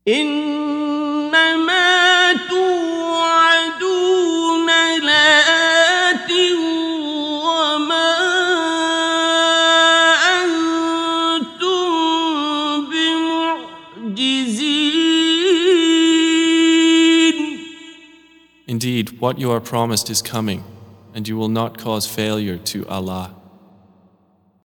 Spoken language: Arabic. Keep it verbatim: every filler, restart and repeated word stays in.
إنما توعدون لآت وما أنتم بمعجزين. Indeed, what you are promised is coming, and you will not cause failure to Allah.